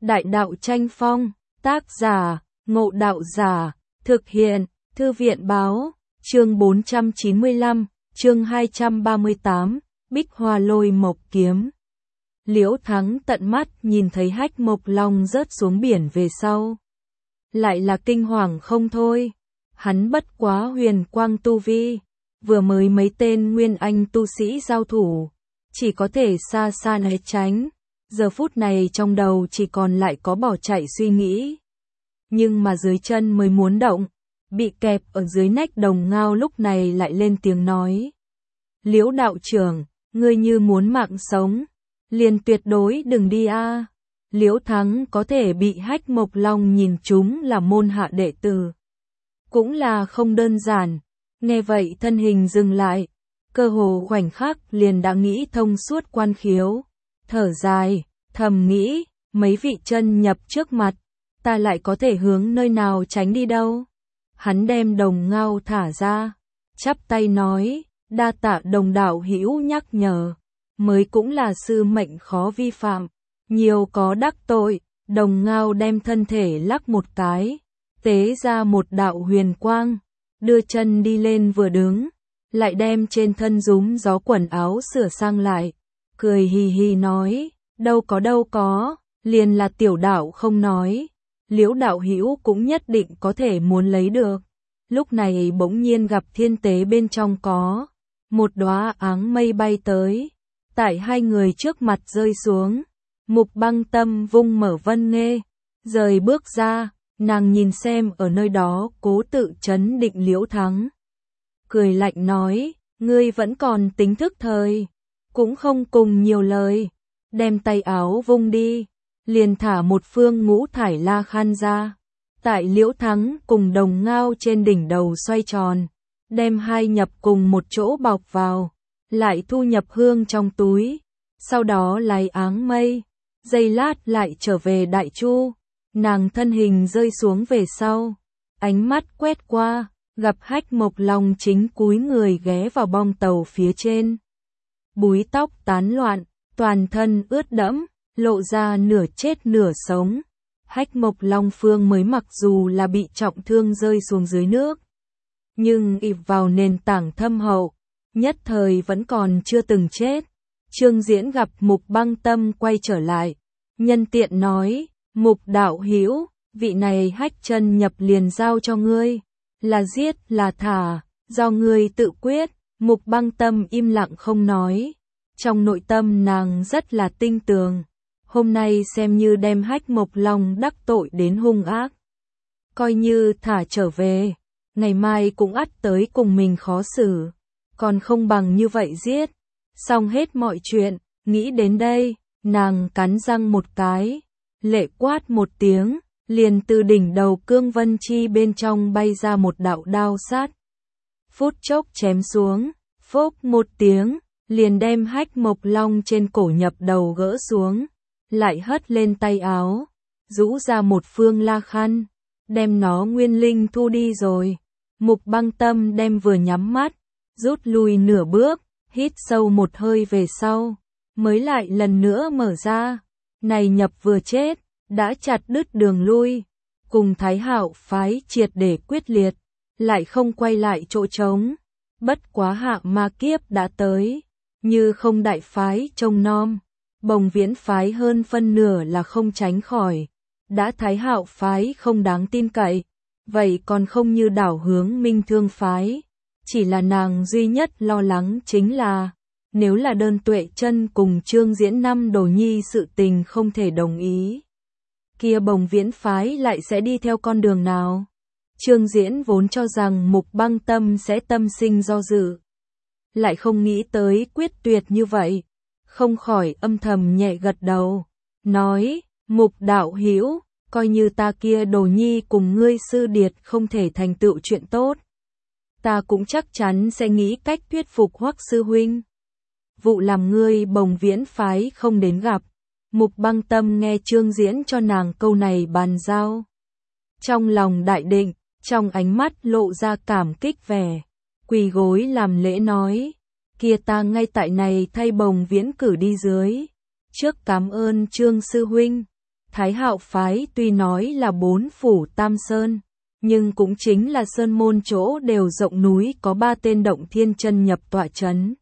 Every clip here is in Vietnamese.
Đại đạo tranh phong, tác giả, Ngộ Đạo Giả, thực hiện, Thư viện báo, chương 495, chương 238, Bích Hoa Lôi Mộc Kiếm. Liễu Thắng tận mắt nhìn thấy Hách Mộc Long rớt xuống biển về sau. Lại là kinh hoàng không thôi, hắn bất quá huyền quang tu vi, vừa mới mấy tên nguyên anh tu sĩ giao thủ, chỉ có thể xa xa né tránh. Giờ phút này trong đầu chỉ còn lại có bỏ chạy suy nghĩ. Nhưng mà dưới chân mới muốn động, bị kẹp ở dưới nách Đồng Ngao lúc này lại lên tiếng nói. Liễu đạo trưởng, ngươi như muốn mạng sống, liền tuyệt đối đừng đi a. Liễu Thắng có thể bị Hách Mộc Long nhìn trúng là môn hạ đệ tử, cũng là không đơn giản. Nghe vậy thân hình dừng lại, cơ hồ khoảnh khắc liền đã nghĩ thông suốt quan khiếu. Thở dài, thầm nghĩ, mấy vị chân nhập trước mặt, ta lại có thể hướng nơi nào tránh đi đâu. Hắn đem Đồng Ngao thả ra, chắp tay nói, đa tạ Đồng đạo hữu nhắc nhở, mới cũng là sư mệnh khó vi phạm, nhiều có đắc tội. Đồng Ngao đem thân thể lắc một cái, tế ra một đạo huyền quang, đưa chân đi lên vừa đứng, lại đem trên thân rúm gió quần áo sửa sang lại. Cười hì hì nói, đâu có, liền là tiểu đạo không nói, Liễu đạo hữu cũng nhất định có thể muốn lấy được. Lúc này bỗng nhiên gặp thiên tế bên trong có một đóa áng mây bay tới, tại hai người trước mặt rơi xuống. Mục Băng Tâm vung mở vân nghê, rời bước ra, nàng nhìn xem ở nơi đó cố tự trấn định Liễu Thắng. Cười lạnh nói, ngươi vẫn còn tính thức thời, cũng không cùng nhiều lời, đem tay áo vung đi, liền thả một phương ngũ thải la khan ra, tại Liễu Thắng cùng Đồng Ngao trên đỉnh đầu xoay tròn, đem hai nhập cùng một chỗ bọc vào, lại thu nhập hương trong túi, sau đó lấy áng mây, giây lát lại trở về Đại Chu. Nàng thân hình rơi xuống về sau, ánh mắt quét qua, gặp Hách Mộc Long chính cúi người ghé vào bong tàu phía trên. Búi tóc tán loạn, toàn thân ướt đẫm, lộ ra nửa chết nửa sống. Hách Mộc Long phương mới mặc dù là bị trọng thương rơi xuống dưới nước, nhưng ịp vào nền tảng thâm hậu, nhất thời vẫn còn chưa từng chết. Trương Diễn gặp Mục Băng Tâm quay trở lại, nhân tiện nói, Mục đạo hữu, vị này Hách chân nhập liền giao cho ngươi, là giết là thả, do ngươi tự quyết. Mục Băng Tâm im lặng không nói, trong nội tâm nàng rất là tinh tường, hôm nay xem như đem Hách Mộc Long đắc tội đến hung ác, coi như thả trở về, ngày mai cũng ắt tới cùng mình khó xử, còn không bằng như vậy giết. Xong hết mọi chuyện, nghĩ đến đây, nàng cắn răng một cái, lệ quát một tiếng, liền từ đỉnh đầu cương vân chi bên trong bay ra một đạo đao sát. Phút chốc chém xuống, phốc một tiếng, liền đem Hách Mộc Long trên cổ nhập đầu gỡ xuống, lại hất lên tay áo, rũ ra một phương la khăn, đem nó nguyên linh thu đi rồi. Mục Băng Tâm đem vừa nhắm mắt, rút lui nửa bước, hít sâu một hơi về sau, mới lại lần nữa mở ra. Này nhập vừa chết, đã chặt đứt đường lui, cùng Thái Hạo phái triệt để quyết liệt, lại không quay lại chỗ trống. Bất quá hạ ma kiếp đã tới, như không đại phái trông nom, Bồng Viễn phái hơn phân nửa là không tránh khỏi. Đã Thái Hạo phái không đáng tin cậy, vậy còn không như đảo hướng Minh Thương phái. Chỉ là nàng duy nhất lo lắng chính là, nếu là đơn Tuệ Chân cùng Trương Diễn năm đồ nhi sự tình không thể đồng ý, kia Bồng Viễn phái lại sẽ đi theo con đường nào? Trương Diễn vốn cho rằng Mục Băng Tâm sẽ tâm sinh do dự, lại không nghĩ tới quyết tuyệt như vậy, không khỏi âm thầm nhẹ gật đầu, nói, Mục đạo hữu, coi như ta kia đồ nhi cùng ngươi sư điệt không thể thành tựu chuyện tốt, ta cũng chắc chắn sẽ nghĩ cách thuyết phục Hoắc sư huynh. Vụ làm ngươi Bồng Viễn phái không đến gặp. Mục Băng Tâm nghe Trương Diễn cho nàng câu này bàn giao, trong lòng đại định, trong ánh mắt lộ ra cảm kích vẻ, quỳ gối làm lễ nói, kia ta ngay tại này thay Bồng Viễn cử đi dưới, trước cảm ơn Trương sư huynh. Thái Hạo phái tuy nói là 4 phủ Tam Sơn, nhưng cũng chính là sơn môn chỗ đều rộng núi có 3 tên động thiên chân nhập tọa chấn.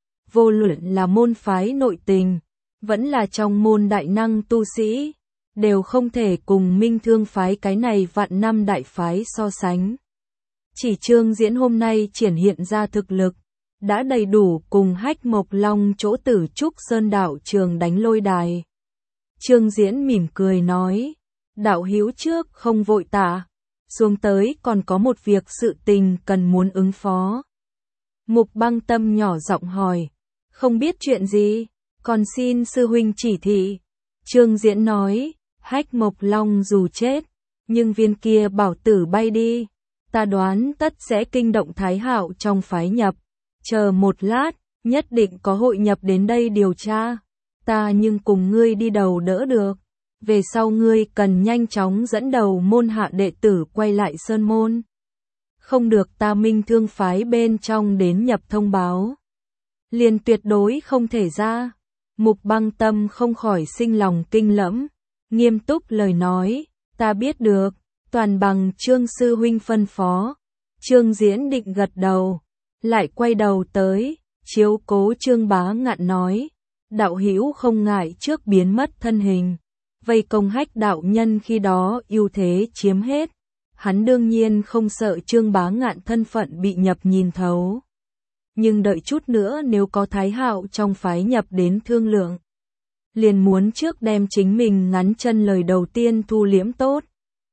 Vô luận là môn phái nội tình, vẫn là trong môn đại năng tu sĩ, đều không thể cùng Minh Thương phái cái này vạn năm đại phái so sánh. Chỉ Trương Diễn hôm nay triển hiện ra thực lực, đã đầy đủ cùng Hách Mộc Long chỗ Tử Trúc Sơn đạo trường đánh lôi đài. Trương Diễn mỉm cười nói, đạo hữu trước không vội tạ, xuống tới còn có một việc sự tình cần muốn ứng phó. Mục Băng Tâm nhỏ giọng hỏi, không biết chuyện gì, còn xin sư huynh chỉ thị. Trương Diễn nói, Hách Mộc Long dù chết, nhưng viên kia bảo tử bay đi, ta đoán tất sẽ kinh động Thái Hạo trong phái nhập. Chờ một lát, nhất định có hội nhập đến đây điều tra. Ta nhưng cùng ngươi đi đầu đỡ được. Về sau ngươi cần nhanh chóng dẫn đầu môn hạ đệ tử quay lại sơn môn. Không được ta Minh Thương phái bên trong đến nhập thông báo. Liền tuyệt đối không thể ra. Mục Băng Tâm không khỏi sinh lòng kinh lẫm, nghiêm túc lời nói, ta biết được, toàn bằng Trương sư huynh phân phó. Trương Diễn định gật đầu, lại quay đầu tới, chiếu cố Trương Bá Ngạn nói, đạo hữu không ngại trước biến mất thân hình, vây công Hách đạo nhân khi đó ưu thế chiếm hết, hắn đương nhiên không sợ Trương Bá Ngạn thân phận bị nhập nhìn thấu. Nhưng đợi chút nữa nếu có Thái Hạo trong phái nhập đến thương lượng, liền muốn trước đem chính mình ngắn chân lời đầu tiên thu liễm tốt,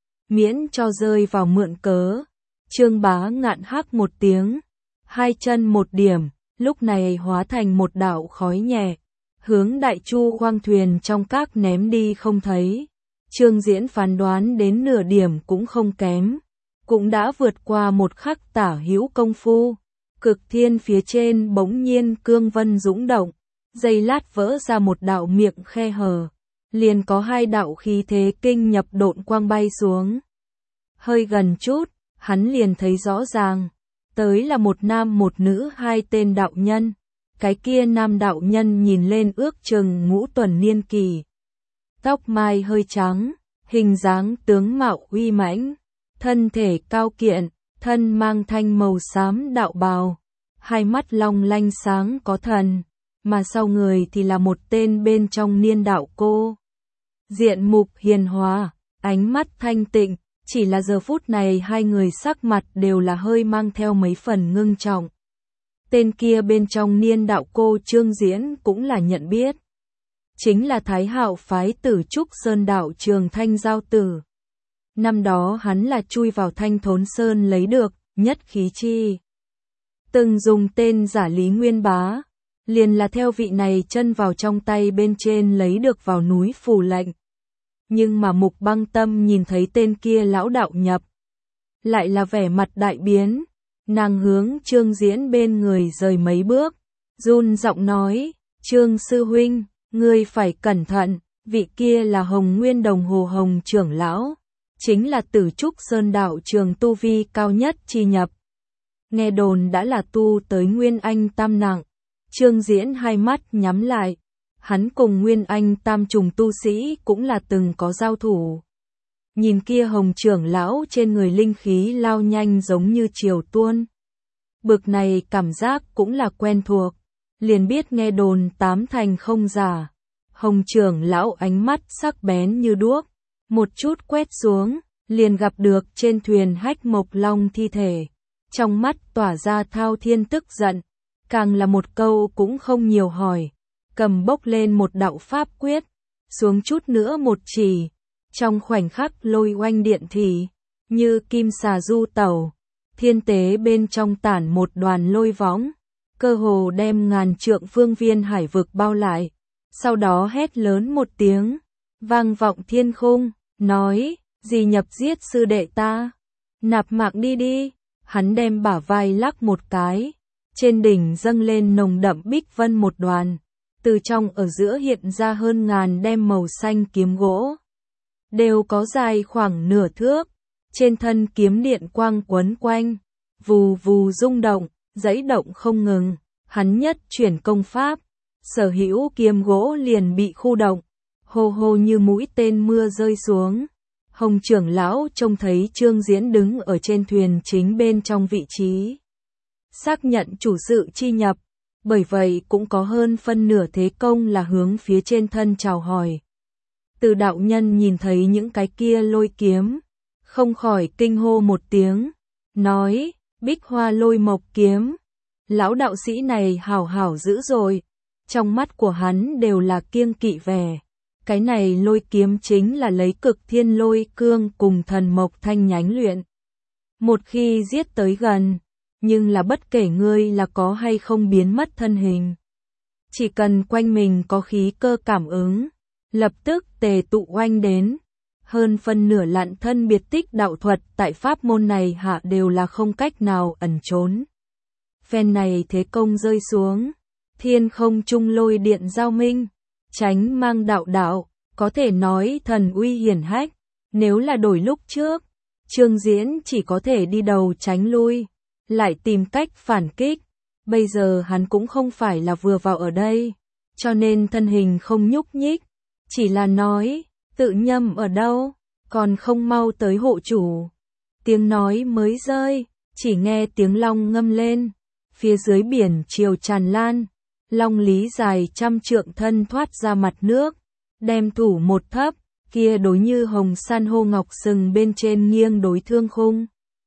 miễn cho rơi vào mượn cớ. Trương Bá Ngạn hắc một tiếng, hai chân một điểm, lúc này hóa thành một đạo khói nhẹ, hướng Đại Chu khoang thuyền trong các ném đi không thấy. Trương Diễn phán đoán đến nửa điểm cũng không kém, cũng đã vượt qua một khắc tả hữu công phu. Cực thiên phía trên bỗng nhiên cương vân dũng động, giây lát vỡ ra một đạo miệng khe hở, liền có hai đạo khí thế kinh nhập độn quang bay xuống. Hơi gần chút, hắn liền thấy rõ ràng, tới là một nam một nữ hai tên đạo nhân. Cái kia nam đạo nhân nhìn lên ước chừng ngũ tuần niên kỳ, tóc mai hơi trắng, hình dáng tướng mạo uy mãnh, thân thể cao kiện, thân mang thanh màu xám đạo bào, hai mắt long lanh sáng có thần, mà sau người thì là một tên bên trong niên đạo cô. Diện mục hiền hòa, ánh mắt thanh tịnh, chỉ là giờ phút này hai người sắc mặt đều là hơi mang theo mấy phần ngưng trọng. Tên kia bên trong niên đạo cô Trương Diễn cũng là nhận biết. Chính là Thái Hạo phái Tử Trúc Sơn đạo trường Thanh Giao Tử. Năm đó hắn là chui vào Thanh Thốn Sơn lấy được nhất khí chi. Từng dùng tên giả Lý Nguyên Bá, liền là theo vị này chân vào trong tay bên trên lấy được vào núi Phù lệnh. Nhưng mà Mục Băng Tâm nhìn thấy tên kia lão đạo nhập, lại là vẻ mặt đại biến, nàng hướng Trương Diễn bên người rời mấy bước, run giọng nói, Trương sư huynh, ngươi phải cẩn thận, vị kia là Hồng Nguyên Đồng Hồ Hồng trưởng lão, chính là Tử Trúc Sơn đạo trường tu vi cao nhất chi nhập. Nghe đồn đã là tu tới Nguyên Anh tam nặng. Trương Diễn hai mắt nhắm lại, hắn cùng Nguyên Anh tam trùng tu sĩ cũng là từng có giao thủ. Nhìn kia Hồng trưởng lão trên người linh khí lao nhanh giống như triều tuôn. Bực này cảm giác cũng là quen thuộc, liền biết nghe đồn tám thành không giả. Hồng trưởng lão ánh mắt sắc bén như đuốc, một chút quét xuống, liền gặp được trên thuyền Hách Mộc Long thi thể. Trong mắt tỏa ra thao thiên tức giận, càng là một câu cũng không nhiều hỏi, cầm bốc lên một đạo pháp quyết, xuống chút nữa một chỉ, trong khoảnh khắc lôi oanh điện thị, như kim xà du tẩu, thiên tế bên trong tản một đoàn lôi võng, cơ hồ đem ngàn trượng phương viên hải vực bao lại, sau đó hét lớn một tiếng, vang vọng thiên khung, nói, gì nhập giết sư đệ ta, nạp mạng đi đi. Hắn đem bả vai lắc một cái, trên đỉnh dâng lên nồng đậm bích vân một đoàn, từ trong ở giữa hiện ra hơn ngàn đem màu xanh kiếm gỗ, đều có dài khoảng nửa thước, trên thân kiếm điện quang quấn quanh, vù vù rung động, giãy động không ngừng, hắn nhất chuyển công pháp, sở hữu kiếm gỗ liền bị khu động, hô hô như mũi tên mưa rơi xuống. Hồng trưởng lão trông thấy Trương Diễn đứng ở trên thuyền chính bên trong vị trí xác nhận chủ sự chi nhập, bởi vậy cũng có hơn phân nửa thế công là hướng phía trên thân chào hỏi. Từ đạo nhân nhìn thấy những cái kia lôi kiếm, không khỏi kinh hô một tiếng, nói, Bích Hoa Lôi Mộc kiếm, lão đạo sĩ này hảo hảo dữ rồi, trong mắt của hắn đều là kiêng kỵ vẻ. Cái này lôi kiếm chính là lấy Cực Thiên Lôi Cương cùng thần mộc thanh nhánh luyện. Một khi giết tới gần, nhưng là bất kể ngươi là có hay không biến mất thân hình, chỉ cần quanh mình có khí cơ cảm ứng, lập tức tề tụ oanh đến. Hơn phân nửa lặn thân biệt tích đạo thuật tại pháp môn này hạ đều là không cách nào ẩn trốn. Phen này thế công rơi xuống, thiên không trung lôi điện giao minh, tránh mang đạo đạo, có thể nói thần uy hiển hách. Nếu là đổi lúc trước, Trương Diễn chỉ có thể đi đầu tránh lui, lại tìm cách phản kích. Bây giờ hắn cũng không phải là vừa vào ở đây, cho nên thân hình không nhúc nhích, chỉ là nói, tự nhầm ở đâu, còn không mau tới hộ chủ. Tiếng nói mới rơi, chỉ nghe tiếng long ngâm lên, phía dưới biển chiều tràn lan, long lý dài 100 trượng thân thoát ra mặt nước, đem thủ một thấp, kia đối như hồng san hô ngọc sừng bên trên nghiêng đối thương khung.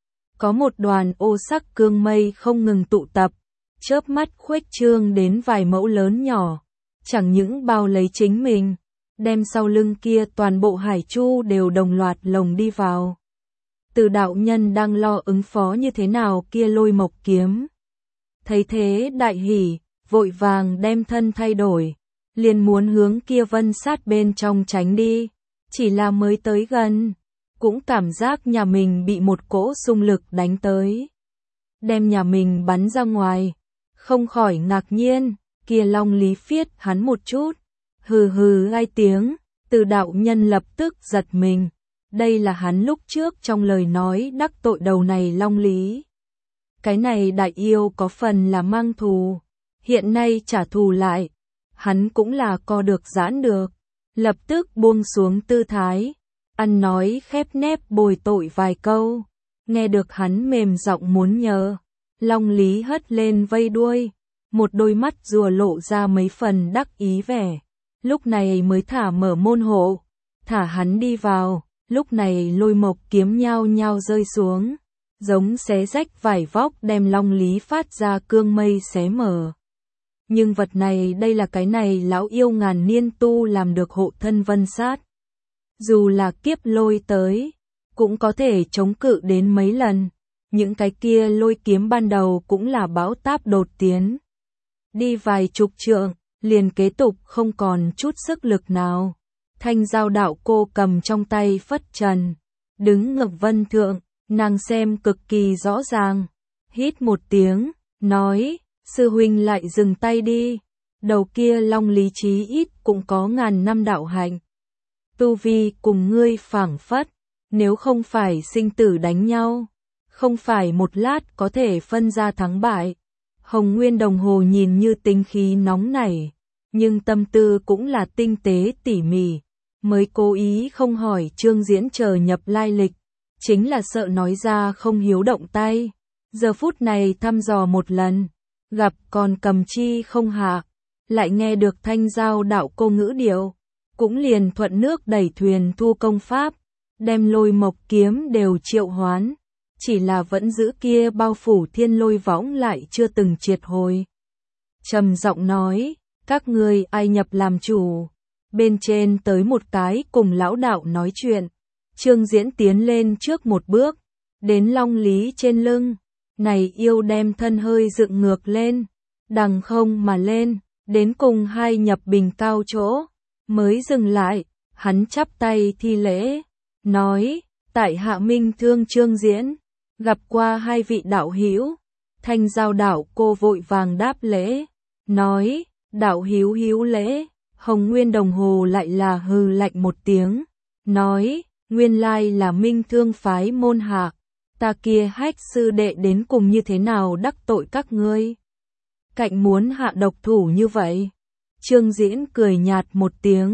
Có một đoàn ô sắc cương mây không ngừng tụ tập, chớp mắt khuếch trương đến vài mẫu lớn nhỏ, chẳng những bao lấy chính mình, đem sau lưng kia toàn bộ hải chu đều đồng loạt lồng đi vào. Từ đạo nhân đang lo ứng phó như thế nào kia lôi mộc kiếm. Thấy thế đại hỉ, vội vàng đem thân thay đổi, liền muốn hướng kia vân sát bên trong tránh đi, chỉ là mới tới gần, cũng cảm giác nhà mình bị một cỗ xung lực đánh tới, đem nhà mình bắn ra ngoài, không khỏi ngạc nhiên, kia long lý phiết hắn một chút, hừ hừ hai tiếng, từ đạo nhân lập tức giật mình, đây là hắn lúc trước trong lời nói đắc tội đầu này long lý. Cái này đại yêu có phần là mang thù, hiện nay trả thù lại, hắn cũng là co được giãn được, lập tức buông xuống tư thái, ăn nói khép nép bồi tội vài câu, nghe được hắn mềm giọng muốn nhờ, long lý hất lên vây đuôi, một đôi mắt rùa lộ ra mấy phần đắc ý vẻ, lúc này mới thả mở môn hộ, thả hắn đi vào, lúc này lôi mộc kiếm nhao nhao rơi xuống, giống xé rách vải vóc đem long lý phát ra cương mây xé mở. Nhưng vật này đây là cái này lão yêu ngàn niên tu làm được hộ thân vân sát. Dù là kiếp lôi tới, cũng có thể chống cự đến mấy lần, những cái kia lôi kiếm ban đầu cũng là bão táp đột tiến. Đi vài chục trượng, liền kế tục không còn chút sức lực nào. Thanh giao đạo cô cầm trong tay phất trần, đứng ngực vân thượng, nàng xem cực kỳ rõ ràng, hít một tiếng, nói, sư huynh lại dừng tay đi, đầu kia long lý trí ít cũng có ngàn năm đạo hạnh. Tu vi cùng ngươi phảng phất, nếu không phải sinh tử đánh nhau, không phải một lát có thể phân ra thắng bại. Hồng Nguyên đồng hồ nhìn như tinh khí nóng nảy, nhưng tâm tư cũng là tinh tế tỉ mỉ, mới cố ý không hỏi Trương Diễn chờ nhập lai lịch, chính là sợ nói ra không hiếu động tay. Giờ phút này thăm dò một lần, gặp còn cầm chi không hạ, lại nghe được thanh giao đạo cô ngữ điệu, cũng liền thuận nước đẩy thuyền thu công pháp, đem lôi mộc kiếm đều triệu hoán, chỉ là vẫn giữ kia bao phủ thiên lôi võng lại chưa từng triệt hồi. Trầm giọng nói, các ngươi ai nhập làm chủ, bên trên tới một cái cùng lão đạo nói chuyện, Trương Diễn tiến lên trước một bước, đến long lý trên lưng, này yêu đem thân hơi dựng ngược lên, đằng không mà lên, đến cùng hai nhập bình cao chỗ, mới dừng lại, hắn chắp tay thi lễ, nói, tại hạ minh thương Trương Diễn, gặp qua hai vị đạo hữu. Thanh giao đạo cô vội vàng đáp lễ, nói, đạo hữu hữu lễ. Hồng Nguyên đồng hồ lại là hừ lạnh một tiếng, nói, nguyên lai là minh thương phái môn hạ, ta kia hách sư đệ đến cùng như thế nào đắc tội các ngươi. Cạnh muốn hạ độc thủ như vậy. Trương Diễn cười nhạt một tiếng,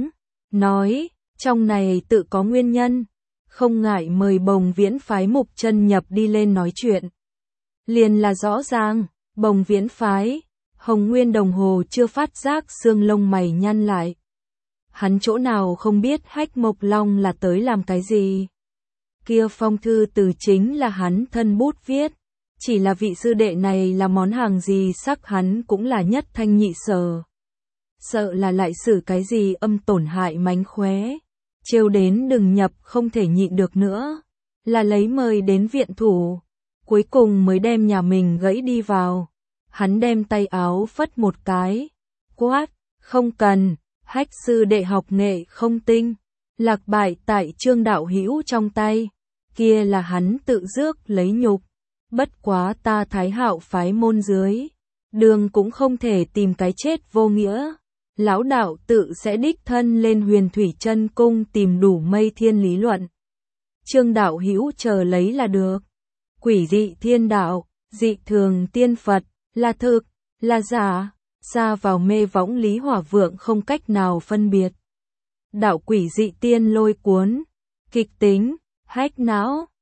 nói, trong này tự có nguyên nhân, không ngại mời Bồng Viễn phái Mục Chân Nhập đi lên nói chuyện. Liền là rõ ràng, Bồng Viễn phái, Hồng Nguyên đồng hồ chưa phát giác xương lông mày nhăn lại. Hắn chỗ nào không biết Hách Mộc Long là tới làm cái gì. Kia phong thư từ chính là hắn thân bút viết, chỉ là vị sư đệ này là món hàng gì sắc hắn cũng là nhất thanh nhị sở. Sợ là lại xử cái gì âm tổn hại mánh khóe, trêu đến đừng nhập không thể nhịn được nữa, là lấy mời đến viện thủ, cuối cùng mới đem nhà mình gãy đi vào. Hắn đem tay áo phất một cái, quát, không cần, Hách sư đệ học nghệ không tinh, lạc bại tại Trương đạo hữu trong tay, kia là hắn tự rước lấy nhục, bất quá ta Thái Hạo phái môn dưới, đường cũng không thể tìm cái chết vô nghĩa. Lão đạo tự sẽ đích thân lên Huyền Thủy Chân Cung tìm đủ mây thiên lý luận. Trương đạo hữu chờ lấy là được. Quỷ dị thiên đạo, dị thường tiên Phật, là thực, là giả, xa vào mê võng Lý Hỏa Vượng không cách nào phân biệt. Đạo quỷ dị tiên lôi cuốn, kịch tính, hách não,